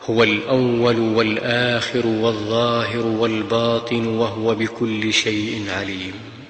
هو الأول والآخر والظاهر والباطن، وهو بكل شيء عليم.